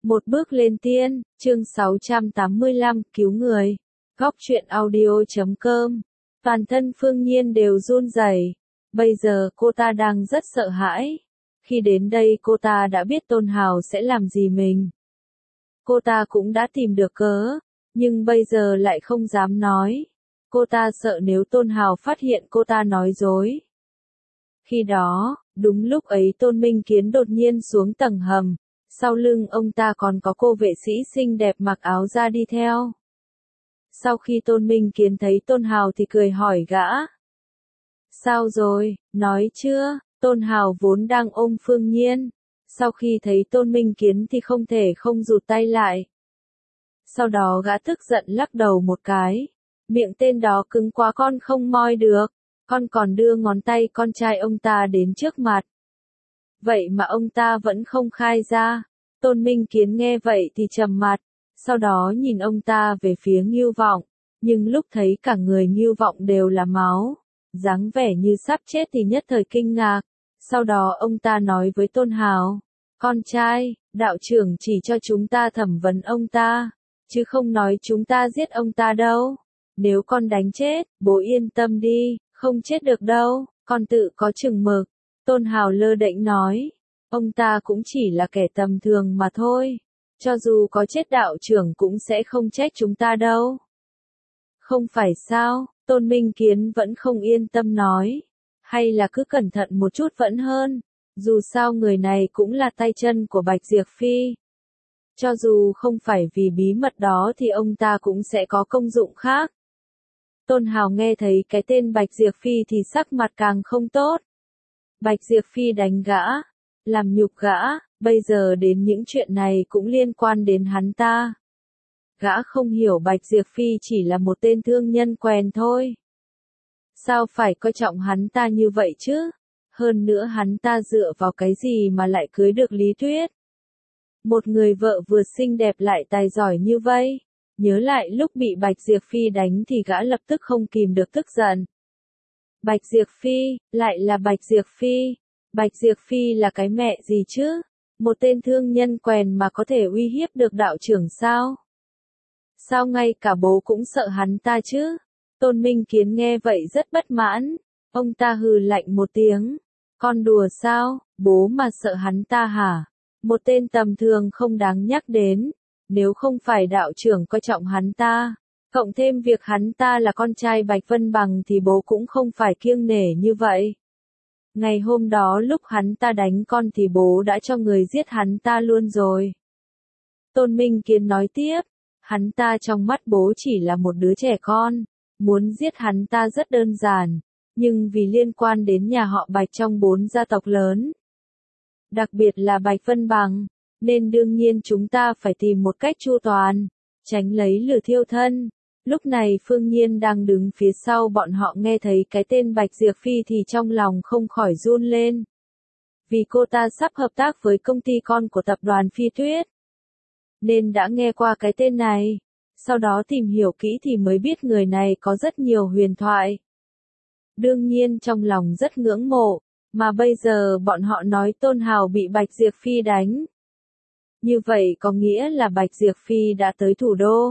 Một bước lên tiên, chương 685, cứu người. Góc truyện audio.com. Toàn thân Phương Nhiên đều run rẩy. Bây giờ cô ta đang rất sợ hãi. Khi đến đây cô ta đã biết Tôn Hào sẽ làm gì mình. Cô ta cũng đã tìm được cớ, nhưng bây giờ lại không dám nói. Cô ta sợ nếu Tôn Hào phát hiện cô ta nói dối. Khi đó, đúng lúc ấy Tôn Minh Kiến đột nhiên xuống tầng hầm. Sau lưng ông ta còn có cô vệ sĩ xinh đẹp mặc áo da đi theo. Sau khi Tôn Minh Kiến thấy Tôn Hào thì cười hỏi gã. Sao rồi, nói chưa? Tôn Hào vốn đang ôm Phương Nhiên. Sau khi thấy Tôn Minh Kiến thì không thể không rụt tay lại. Sau đó gã tức giận lắc đầu một cái. Miệng tên đó cứng quá con không moi được. Con còn đưa ngón tay con trai ông ta đến trước mặt. Vậy mà ông ta vẫn không khai ra. Tôn Minh Kiến nghe vậy thì trầm mặt. Sau đó nhìn ông ta về phía Ngưu Vọng. Nhưng lúc thấy cả người Ngưu Vọng đều là máu, dáng vẻ như sắp chết thì nhất thời kinh ngạc. Sau đó ông ta nói với Tôn Hào. Con trai, đạo trưởng chỉ cho chúng ta thẩm vấn ông ta, chứ không nói chúng ta giết ông ta đâu. Nếu con đánh chết, bố yên tâm đi, không chết được đâu, con tự có chừng mực. Tôn Hào lơ đễnh nói. Ông ta cũng chỉ là kẻ tầm thường mà thôi. Cho dù có chết đạo trưởng cũng sẽ không trách chúng ta đâu. Không phải sao, Tôn Minh Kiến vẫn không yên tâm nói. Hay là cứ cẩn thận một chút vẫn hơn. Dù sao người này cũng là tay chân của Bạch Diệp Phi. Cho dù không phải vì bí mật đó thì ông ta cũng sẽ có công dụng khác. Tôn Hào nghe thấy cái tên Bạch Diệp Phi thì sắc mặt càng không tốt. Bạch Diệp Phi đánh gã, làm nhục gã, bây giờ đến những chuyện này cũng liên quan đến hắn ta. Gã không hiểu Bạch Diệp Phi chỉ là một tên thương nhân quèn thôi. Sao phải coi trọng hắn ta như vậy chứ? Hơn nữa hắn ta dựa vào cái gì mà lại cưới được Lý Tuyết? Một người vợ vừa xinh đẹp lại tài giỏi như vậy. Nhớ lại lúc bị Bạch Diệp Phi đánh thì gã lập tức không kìm được tức giận. Bạch Diệp Phi, lại là Bạch Diệp Phi. Bạch Diệp Phi là cái mẹ gì chứ? Một tên thương nhân quèn mà có thể uy hiếp được đạo trưởng sao? Sao ngay cả bố cũng sợ hắn ta chứ? Tôn Minh Kiến nghe vậy rất bất mãn. Ông ta hừ lạnh một tiếng. Con đùa sao, bố mà sợ hắn ta hả? Một tên tầm thường không đáng nhắc đến. Nếu không phải đạo trưởng coi trọng hắn ta, cộng thêm việc hắn ta là con trai Bạch Vân Bằng thì bố cũng không phải kiêng nể như vậy. Ngày hôm đó lúc hắn ta đánh con thì bố đã cho người giết hắn ta luôn rồi. Tôn Minh Kiến nói tiếp, hắn ta trong mắt bố chỉ là một đứa trẻ con, muốn giết hắn ta rất đơn giản, nhưng vì liên quan đến nhà họ Bạch trong 4 gia tộc lớn, đặc biệt là Bạch Vân Bằng, nên đương nhiên chúng ta phải tìm một cách chu toàn, tránh lấy lửa thiêu thân. Lúc này Phương Nhiên đang đứng phía sau bọn họ nghe thấy cái tên Bạch Diệp Phi thì trong lòng không khỏi run lên. Vì cô ta sắp hợp tác với công ty con của tập đoàn Phi Tuyết, nên đã nghe qua cái tên này. Sau đó tìm hiểu kỹ thì mới biết người này có rất nhiều huyền thoại. Đương nhiên trong lòng rất ngưỡng mộ, mà bây giờ bọn họ nói Tôn Hào bị Bạch Diệp Phi đánh. Như vậy có nghĩa là Bạch Diệp Phi đã tới thủ đô.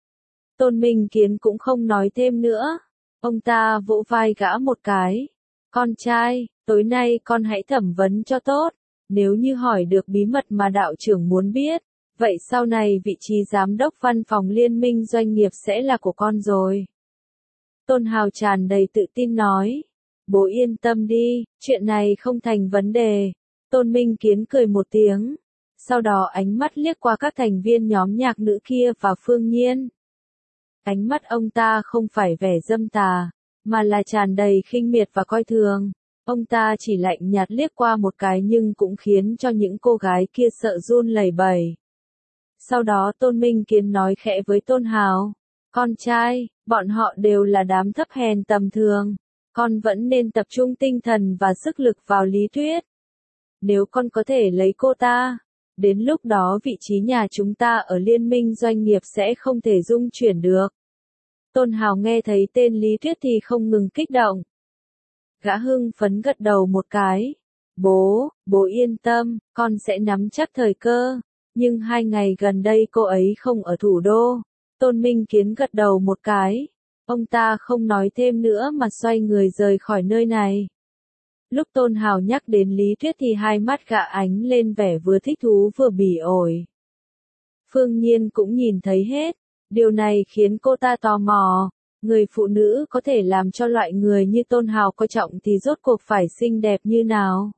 Tôn Minh Kiến cũng không nói thêm nữa. Ông ta vỗ vai gã một cái. Con trai, tối nay con hãy thẩm vấn cho tốt. Nếu như hỏi được bí mật mà đạo trưởng muốn biết, vậy sau này vị trí giám đốc văn phòng liên minh doanh nghiệp sẽ là của con rồi. Tôn Hào tràn đầy tự tin nói. Bố yên tâm đi, chuyện này không thành vấn đề. Tôn Minh Kiến cười một tiếng. Sau đó ánh mắt liếc qua các thành viên nhóm nhạc nữ kia và Phương Nhiên. Ánh mắt ông ta không phải vẻ dâm tà, mà là tràn đầy khinh miệt và coi thường. Ông ta chỉ lạnh nhạt liếc qua một cái nhưng cũng khiến cho những cô gái kia sợ run lẩy bẩy. Sau đó Tôn Minh Kiến nói khẽ với Tôn Hào. Con trai, bọn họ đều là đám thấp hèn tầm thường. Con vẫn nên tập trung tinh thần và sức lực vào Lý Tuyết. Nếu con có thể lấy cô ta, đến lúc đó vị trí nhà chúng ta ở liên minh doanh nghiệp sẽ không thể dung chuyển được. Tôn Hào nghe thấy tên Lý Tuyết thì không ngừng kích động. Gã hưng phấn gật đầu một cái. Bố yên tâm, con sẽ nắm chắc thời cơ. Nhưng 2 ngày gần đây cô ấy không ở thủ đô. Tôn Minh Kiến gật đầu một cái. Ông ta không nói thêm nữa mà xoay người rời khỏi nơi này. Lúc Tôn Hào nhắc đến Lý Tuyết thì hai mắt gã ánh lên vẻ vừa thích thú vừa bỉ ổi. Phương Nhiên cũng nhìn thấy hết. Điều này khiến cô ta tò mò. Người phụ nữ có thể làm cho loại người như Tôn Hào coi trọng thì rốt cuộc phải xinh đẹp như nào?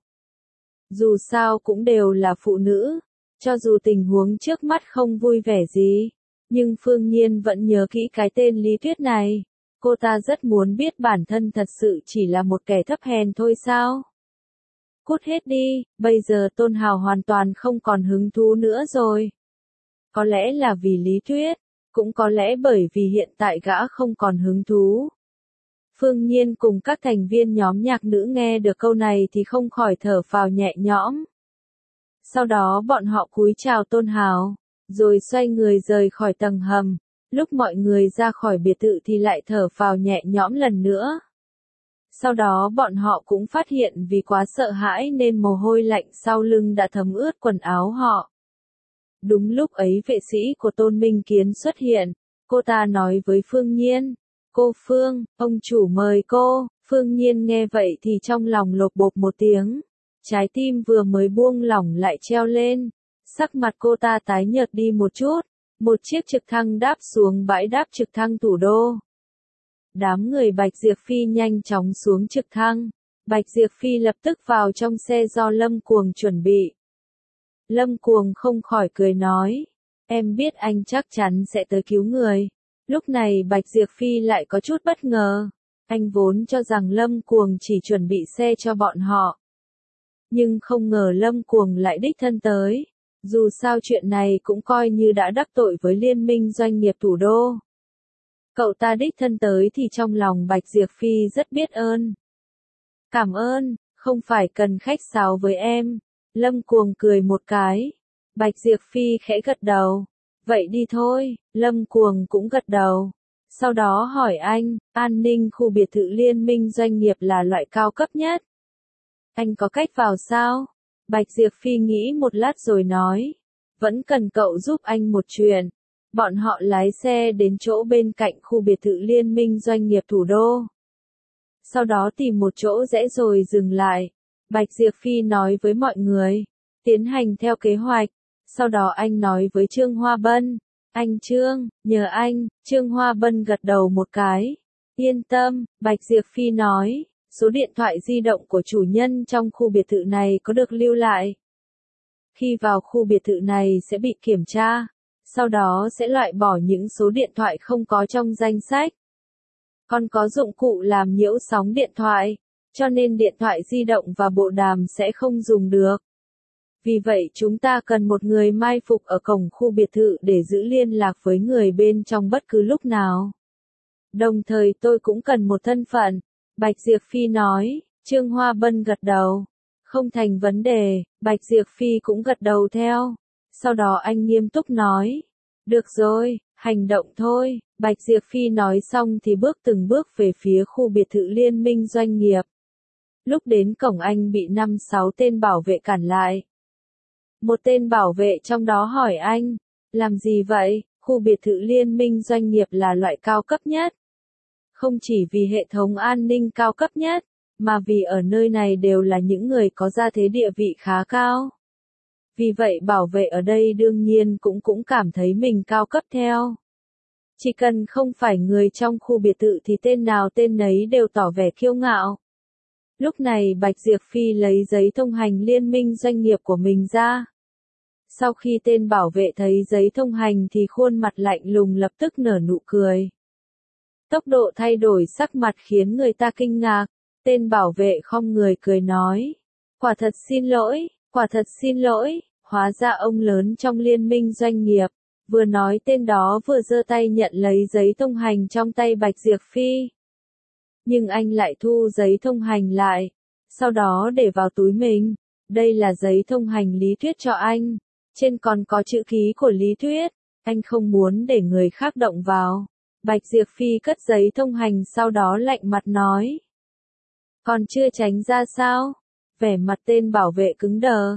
Dù sao cũng đều là phụ nữ. Cho dù tình huống trước mắt không vui vẻ gì. Nhưng Phương Nhiên vẫn nhớ kỹ cái tên Lý Tuyết này. Cô ta rất muốn biết bản thân thật sự chỉ là một kẻ thấp hèn thôi sao? Cút hết đi, bây giờ Tôn Hào hoàn toàn không còn hứng thú nữa rồi. Có lẽ là vì Lý Tuyết, cũng có lẽ bởi vì hiện tại gã không còn hứng thú. Phương Nhiên cùng các thành viên nhóm nhạc nữ nghe được câu này thì không khỏi thở phào nhẹ nhõm. Sau đó bọn họ cúi chào Tôn Hào, rồi xoay người rời khỏi tầng hầm. Lúc mọi người ra khỏi biệt thự thì lại thở phào nhẹ nhõm lần nữa. Sau đó bọn họ cũng phát hiện vì quá sợ hãi nên mồ hôi lạnh sau lưng đã thấm ướt quần áo họ. Đúng lúc ấy vệ sĩ của Tôn Minh Kiến xuất hiện, cô ta nói với Phương Nhiên, cô Phương, ông chủ mời cô. Phương Nhiên nghe vậy thì trong lòng lột bột một tiếng, trái tim vừa mới buông lỏng lại treo lên, sắc mặt cô ta tái nhợt đi một chút. Một chiếc trực thăng đáp xuống bãi đáp trực thăng thủ đô. Đám người Bạch Diệp Phi nhanh chóng xuống trực thăng. Bạch Diệp Phi lập tức vào trong xe do Lâm Cuồng chuẩn bị. Lâm Cuồng không khỏi cười nói, em biết anh chắc chắn sẽ tới cứu người. Lúc này Bạch Diệp Phi lại có chút bất ngờ. Anh vốn cho rằng Lâm Cuồng chỉ chuẩn bị xe cho bọn họ. Nhưng không ngờ Lâm Cuồng lại đích thân tới. Dù sao chuyện này cũng coi như đã đắc tội với Liên minh doanh nghiệp thủ đô. Cậu ta đích thân tới thì trong lòng Bạch Diệp Phi rất biết ơn. Cảm ơn, không phải cần khách sáo với em. Lâm Cuồng cười một cái. Bạch Diệp Phi khẽ gật đầu. Vậy đi thôi, Lâm Cuồng cũng gật đầu. Sau đó hỏi anh, an ninh khu biệt thự Liên minh doanh nghiệp là loại cao cấp nhất. Anh có cách vào sao? Bạch Diệp Phi nghĩ một lát rồi nói, vẫn cần cậu giúp anh một chuyện. Bọn họ lái xe đến chỗ bên cạnh khu biệt thự Liên minh doanh nghiệp thủ đô. Sau đó tìm một chỗ rẽ rồi dừng lại. Bạch Diệp Phi nói với mọi người, tiến hành theo kế hoạch. Sau đó anh nói với Trương Hoa Bân, anh Trương, nhờ anh. Trương Hoa Bân gật đầu một cái. Yên tâm, Bạch Diệp Phi nói. Số điện thoại di động của chủ nhân trong khu biệt thự này có được lưu lại. Khi vào khu biệt thự này sẽ bị kiểm tra, sau đó sẽ loại bỏ những số điện thoại không có trong danh sách. Còn có dụng cụ làm nhiễu sóng điện thoại, cho nên điện thoại di động và bộ đàm sẽ không dùng được. Vì vậy chúng ta cần một người mai phục ở cổng khu biệt thự để giữ liên lạc với người bên trong bất cứ lúc nào. Đồng thời tôi cũng cần một thân phận. Bạch Diệp Phi nói. Trương Hoa Bân gật đầu. Không thành vấn đề. Bạch Diệp Phi cũng gật đầu theo. Sau đó anh nghiêm túc nói. Được rồi, hành động thôi. Bạch Diệp Phi nói xong thì bước từng bước về phía khu biệt thự Liên minh doanh nghiệp. Lúc đến cổng anh bị 5-6 tên bảo vệ cản lại. Một tên bảo vệ trong đó hỏi anh. Làm gì vậy? Khu biệt thự Liên minh doanh nghiệp là loại cao cấp nhất. Không chỉ vì hệ thống an ninh cao cấp nhất, mà vì ở nơi này đều là những người có gia thế địa vị khá cao. Vì vậy bảo vệ ở đây đương nhiên cũng cảm thấy mình cao cấp theo. Chỉ cần không phải người trong khu biệt thự thì tên nào tên nấy đều tỏ vẻ kiêu ngạo. Lúc này Bạch Diệp Phi lấy giấy thông hành liên minh doanh nghiệp của mình ra. Sau khi tên bảo vệ thấy giấy thông hành thì khuôn mặt lạnh lùng lập tức nở nụ cười. Tốc độ thay đổi sắc mặt khiến người ta kinh ngạc. Tên bảo vệ khom người cười nói. Quả thật xin lỗi, hóa ra ông lớn trong liên minh doanh nghiệp. Vừa nói tên đó vừa giơ tay nhận lấy giấy thông hành trong tay Bạch Diệp Phi. Nhưng anh lại thu giấy thông hành lại. Sau đó để vào túi mình. Đây là giấy thông hành Lý Tuyết cho anh. Trên còn có chữ ký của Lý Tuyết. Anh không muốn để người khác động vào. Bạch Diệp Phi cất giấy thông hành sau đó lạnh mặt nói. Còn chưa tránh ra sao? Vẻ mặt tên bảo vệ cứng đờ.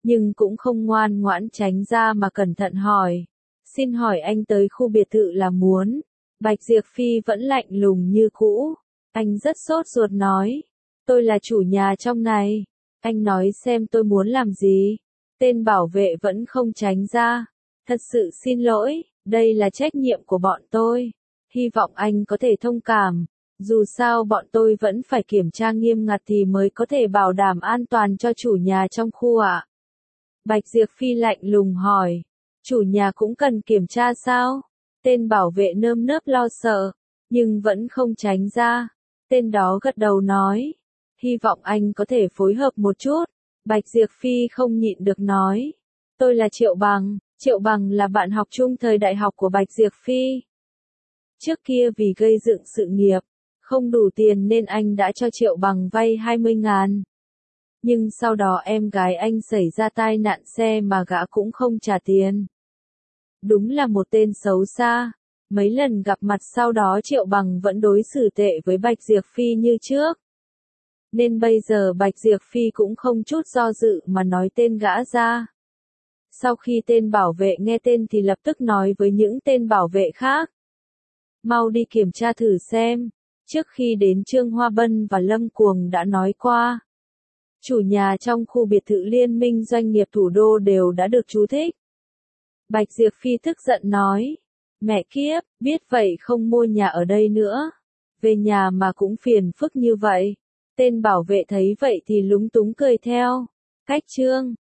nhưng cũng không ngoan ngoãn tránh ra mà cẩn thận hỏi. Xin hỏi anh tới khu biệt thự là muốn? Bạch Diệp Phi vẫn lạnh lùng như cũ. Anh rất sốt ruột nói. Tôi là chủ nhà trong này. Anh nói xem tôi muốn làm gì? Tên bảo vệ vẫn không tránh ra. Thật sự xin lỗi, đây là trách nhiệm của bọn tôi. Hy vọng anh có thể thông cảm. Dù sao bọn tôi vẫn phải kiểm tra nghiêm ngặt thì mới có thể bảo đảm an toàn cho chủ nhà trong khu ạ. Bạch Diệp Phi lạnh lùng hỏi. Chủ nhà cũng cần kiểm tra sao? Tên bảo vệ nơm nớp lo sợ, nhưng vẫn không tránh ra. Tên đó gật đầu nói. Hy vọng anh có thể phối hợp một chút. Bạch Diệp Phi không nhịn được nói. Tôi là Triệu Bằng. Triệu Bằng là bạn học chung thời đại học của Bạch Diệp Phi. Trước kia vì gây dựng sự nghiệp, không đủ tiền nên anh đã cho Triệu Bằng vay 20.000. Nhưng sau đó em gái anh xảy ra tai nạn xe mà gã cũng không trả tiền. Đúng là một tên xấu xa. Mấy lần gặp mặt sau đó Triệu Bằng vẫn đối xử tệ với Bạch Diệp Phi như trước. Nên bây giờ Bạch Diệp Phi cũng không chút do dự mà nói tên gã ra. Sau khi tên bảo vệ nghe tên thì lập tức nói với những tên bảo vệ khác. Mau đi kiểm tra thử xem. Trước khi đến Trương Hoa Bân và Lâm Cuồng đã nói qua. Chủ nhà trong khu biệt thự Liên minh doanh nghiệp thủ đô đều đã được chú thích. Bạch Diệp Phi tức giận nói. Mẹ kiếp, biết vậy không mua nhà ở đây nữa. Về nhà mà cũng phiền phức như vậy. Tên bảo vệ thấy vậy thì lúng túng cười theo. Cách chương